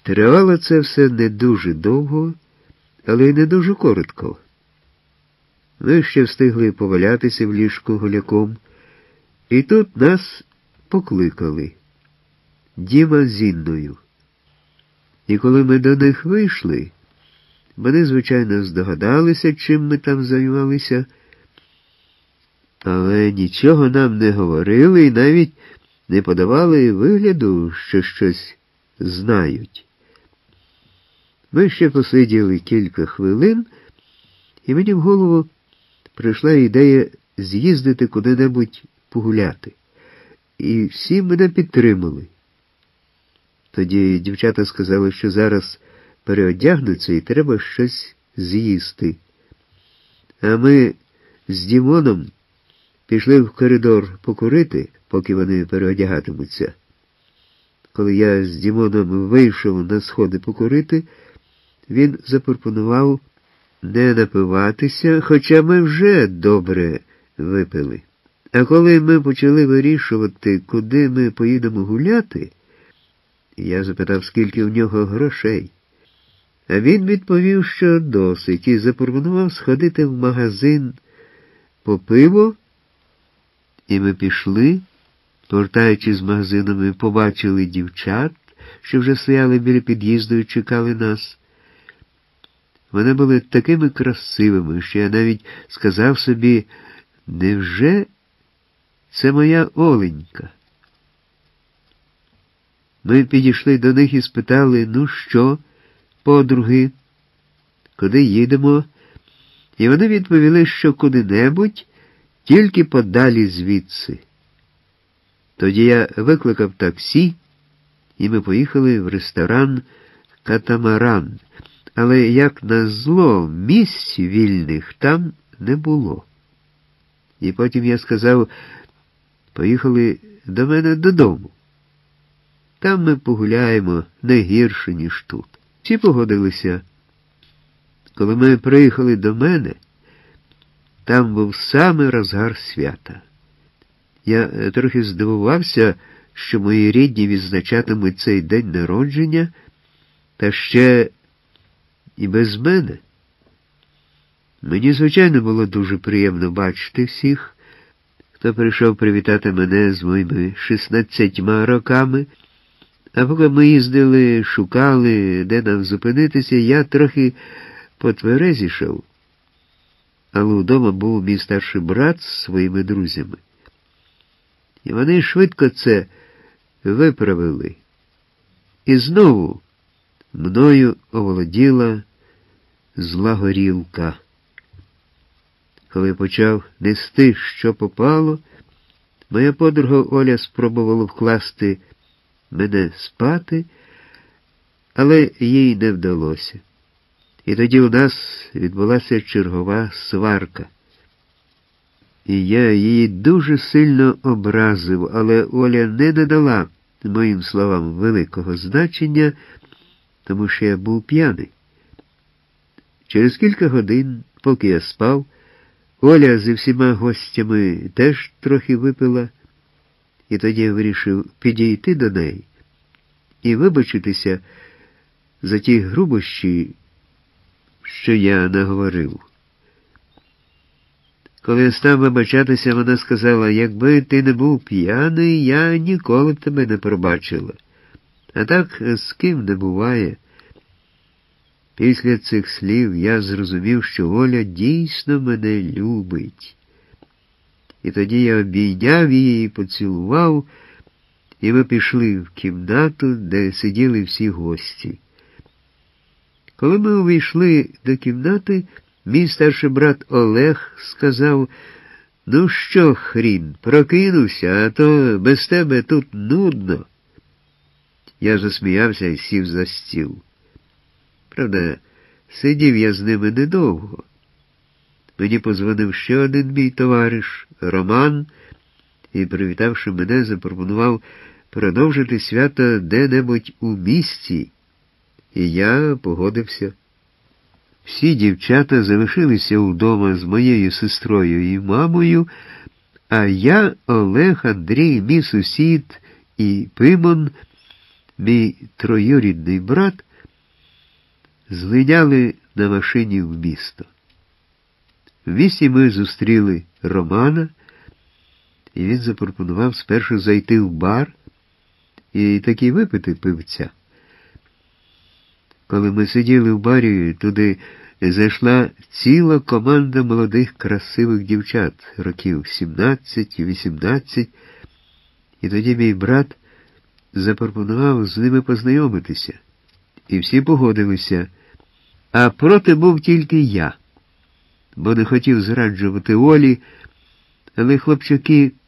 Тривало це все не дуже довго, але й не дуже коротко. Ми ще встигли повалятися в ліжку голяком, і тут нас покликали. Діма з Інною. І коли ми до них вийшли, вони, звичайно, здогадалися, чим ми там займалися, але нічого нам не говорили і навіть не подавали вигляду, що щось знають. Ми ще посиділи кілька хвилин, і мені в голову прийшла ідея з'їздити куди-небудь погуляти. І всі мене підтримали. Тоді дівчата сказали, що зараз переодягнуться і треба щось з'їсти. А ми з Дімоном пішли в коридор покурити, поки вони переодягатимуться. Коли я з Дімоном вийшов на сходи покурити, він запропонував не напиватися, хоча ми вже добре випили. А коли ми почали вирішувати, куди ми поїдемо гуляти, я запитав, скільки в нього грошей. А він відповів, що досить, і запропонував сходити в магазин по пиво, і ми пішли. Повертаючись з магазину, ми побачили дівчат, що вже стояли біля під'їзду і чекали нас. Вони були такими красивими, що я навіть сказав собі, невже це моя Оленька? Ми підійшли до них і спитали, ну що, подруги, куди їдемо? І вони відповіли, що куди-небудь, тільки подалі звідси. Тоді я викликав таксі, і ми поїхали в ресторан «Катамаран». Але, як назло, місць вільних там не було. І потім я сказав, поїхали до мене додому. Там ми погуляємо не гірше, ніж тут. Всі погодилися. Коли ми приїхали до мене, там був самий розгар свята. Я трохи здивувався, що мої рідні відзначатимуть цей день народження, та ще і без мене. Мені, звичайно, було дуже приємно бачити всіх, хто прийшов привітати мене з моїми 16 роками, а поки ми їздили, шукали, де нам зупинитися, я трохи потверезішав. Але вдома був мій старший брат з своїми друзями. І вони швидко це виправили. І знову мною оволоділа зла горілка. Коли почав нести, що попало, моя подруга Оля спробувала вкласти мене спати, але їй не вдалося. І тоді у нас відбулася чергова сварка. І я її дуже сильно образив, але Оля не надала моїм словам великого значення, тому що я був п'яний. Через кілька годин, поки я спав, Оля зі всіма гостями теж трохи випила, і тоді я вирішив підійти до неї і вибачитися за ті грубощі, що я наговорив. Коли я став вибачатися, вона сказала, якби ти не був п'яний, я ніколи б тебе не пробачила. А так з ким не буває. Після цих слів я зрозумів, що Оля дійсно мене любить. І тоді я обійняв її і поцілував, і ми пішли в кімнату, де сиділи всі гості. Коли ми увійшли до кімнати, мій старший брат Олег сказав, ну що, хрін, прокинувся, а то без тебе тут нудно. Я засміявся і сів за стіл. Правда, сидів я з ними недовго. Мені подзвонив ще один мій товариш, Роман, і, привітавши мене, запропонував продовжити свято де-небудь у місті, і я погодився. Всі дівчата залишилися вдома з моєю сестрою і мамою, а я, Олег, Андрій, мій сусід і Пимон мій троюрідний брат, злиняли на машині в місто. В місті ми зустріли Романа, і він запропонував спершу зайти в бар і таки випити пивця. Коли ми сиділи в барі, туди зайшла ціла команда молодих красивих дівчат, років 17-18, і тоді мій брат запропонував з ними познайомитися. І всі погодилися, а проти був тільки я, бо не хотів зраджувати Олі, але хлопчаки